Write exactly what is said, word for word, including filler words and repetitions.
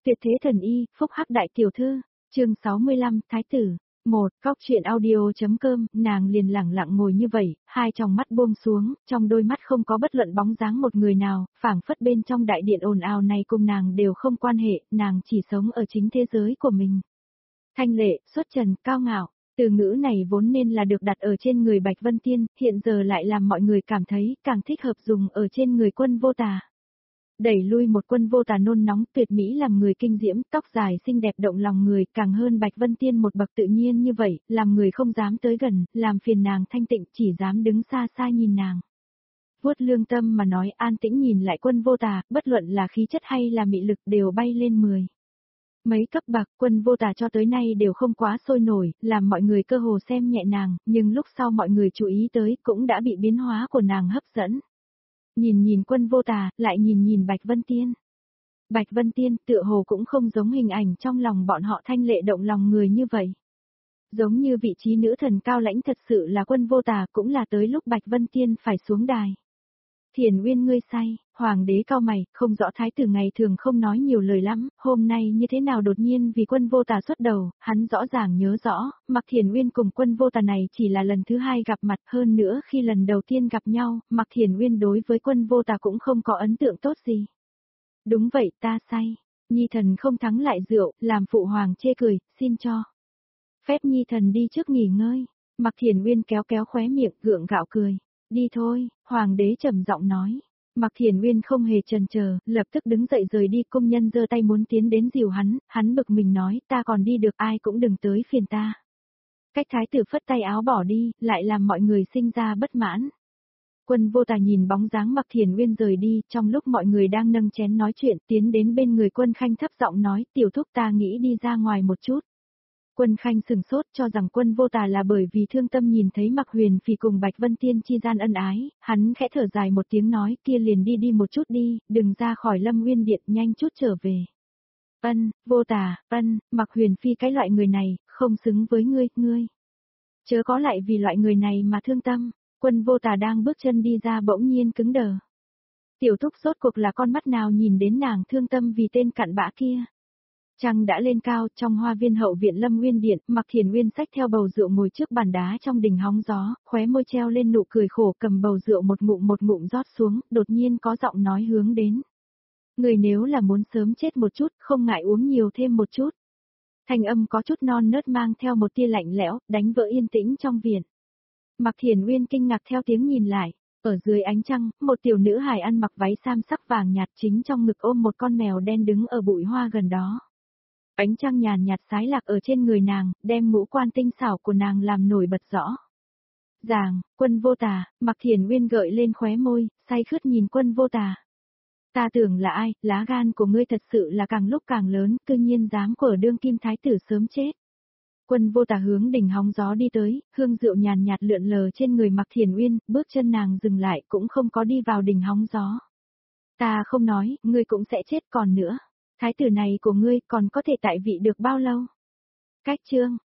Tuyệt thế thần y, phúc hắc đại tiểu thư, chương sáu mươi lăm, Thái tử. Một, Cóc truyện audio.com, nàng liền lẳng lặng ngồi như vậy, hai tròng mắt buông xuống, trong đôi mắt không có bất luận bóng dáng một người nào, phảng phất bên trong đại điện ồn ào này cùng nàng đều không quan hệ, nàng chỉ sống ở chính thế giới của mình. Thanh lệ, xuất trần, cao ngạo, từ ngữ này vốn nên là được đặt ở trên người Bạch Vân Tiên, hiện giờ lại làm mọi người cảm thấy càng thích hợp dùng ở trên người Quân Vô Tà. Đẩy lui một Quân Vô Tà nôn nóng tuyệt mỹ làm người kinh diễm, tóc dài xinh đẹp động lòng người, càng hơn Bạch Vân Tiên một bậc tự nhiên như vậy, làm người không dám tới gần, làm phiền nàng thanh tịnh, chỉ dám đứng xa xa nhìn nàng. Vuốt lương tâm mà nói, an tĩnh nhìn lại Quân Vô Tà, bất luận là khí chất hay là mị lực đều bay lên mười. Mấy cấp bậc, Quân Vô Tà cho tới nay đều không quá sôi nổi, làm mọi người cơ hồ xem nhẹ nàng, nhưng lúc sau mọi người chú ý tới cũng đã bị biến hóa của nàng hấp dẫn. Nhìn nhìn Quân Vô Tà, lại nhìn nhìn Bạch Vân Tiên. Bạch Vân Tiên tựa hồ cũng không giống hình ảnh trong lòng bọn họ thanh lệ động lòng người như vậy. Giống như vị trí nữ thần cao lãnh thật sự là Quân Vô Tà, cũng là tới lúc Bạch Vân Tiên phải xuống đài. Thiền Uyên ngươi say, hoàng đế cao mày, không rõ thái tử ngày thường không nói nhiều lời lắm, hôm nay như thế nào đột nhiên vì Quân Vô Tà xuất đầu, hắn rõ ràng nhớ rõ, Mạc Thiền Uyên cùng Quân Vô Tà này chỉ là lần thứ hai gặp mặt, hơn nữa khi lần đầu tiên gặp nhau, Mạc Thiền Uyên đối với Quân Vô Tà cũng không có ấn tượng tốt gì. Đúng vậy, ta say, nhi thần không thắng lại rượu, làm phụ hoàng chê cười, xin cho phép nhi thần đi trước nghỉ ngơi. Mạc Thiền Uyên kéo kéo khóe miệng, gượng gạo cười. Đi thôi, hoàng đế trầm giọng nói. Mạc Thiền Uyên không hề chần chờ, lập tức đứng dậy rời đi, công nhân giơ tay muốn tiến đến dìu hắn, hắn bực mình nói, ta còn đi được, ai cũng đừng tới phiền ta. Cách thái tử phất tay áo bỏ đi, lại làm mọi người sinh ra bất mãn. Quân Vô Tà nhìn bóng dáng Mạc Thiền Uyên rời đi, trong lúc mọi người đang nâng chén nói chuyện, tiến đến bên người Quân Khanh thấp giọng nói, tiểu thúc ta nghĩ đi ra ngoài một chút. Quân Khanh sừng sốt cho rằng Quân Vô Tà là bởi vì thương tâm nhìn thấy Mạc Huyền Phỉ cùng Bạch Vân Tiên chi gian ân ái, hắn khẽ thở dài một tiếng nói, kia liền đi đi một chút đi, đừng ra khỏi Lâm Nguyên Điện, nhanh chút trở về. Ân, Vô Tà, ân, Mạc Huyền Phi cái loại người này, không xứng với ngươi, ngươi. Chớ có lại vì loại người này mà thương tâm. Quân Vô Tà đang bước chân đi ra bỗng nhiên cứng đờ. Tiểu thúc sốt cuộc là con mắt nào nhìn đến nàng thương tâm vì tên cặn bã kia. Trăng đã lên cao, trong hoa viên hậu viện Lâm Nguyên Điện, Mạc Thiền Uyên xách theo bầu rượu ngồi trước bàn đá trong đình hóng gió, khóe môi treo lên nụ cười khổ, cầm bầu rượu một ngụm một ngụm rót xuống, đột nhiên có giọng nói hướng đến. Người nếu là muốn sớm chết một chút, không ngại uống nhiều thêm một chút. Thanh âm có chút non nớt mang theo một tia lạnh lẽo, đánh vỡ yên tĩnh trong viện. Mạc Thiền Uyên kinh ngạc theo tiếng nhìn lại, ở dưới ánh trăng, một tiểu nữ hài ăn mặc váy sam sắc vàng nhạt chính trong ngực ôm một con mèo đen đứng ở bụi hoa gần đó. Ánh trăng nhàn nhạt sái lạc ở trên người nàng, đem ngũ quan tinh xảo của nàng làm nổi bật rõ. Ràng, Quân Vô Tà, Mạc Thiền Uyên gợi lên khóe môi, say khướt nhìn Quân Vô Tà. Ta tưởng là ai, lá gan của ngươi thật sự là càng lúc càng lớn, cư nhiên dám của đương kim thái tử sớm chết. Quân Vô Tà hướng đỉnh hóng gió đi tới, hương rượu nhàn nhạt lượn lờ trên người Mạc Thiền Uyên, bước chân nàng dừng lại cũng không có đi vào đỉnh hóng gió. Ta không nói, ngươi cũng sẽ chết còn nữa. Thái tử này của ngươi còn có thể tại vị được bao lâu? Cách chương,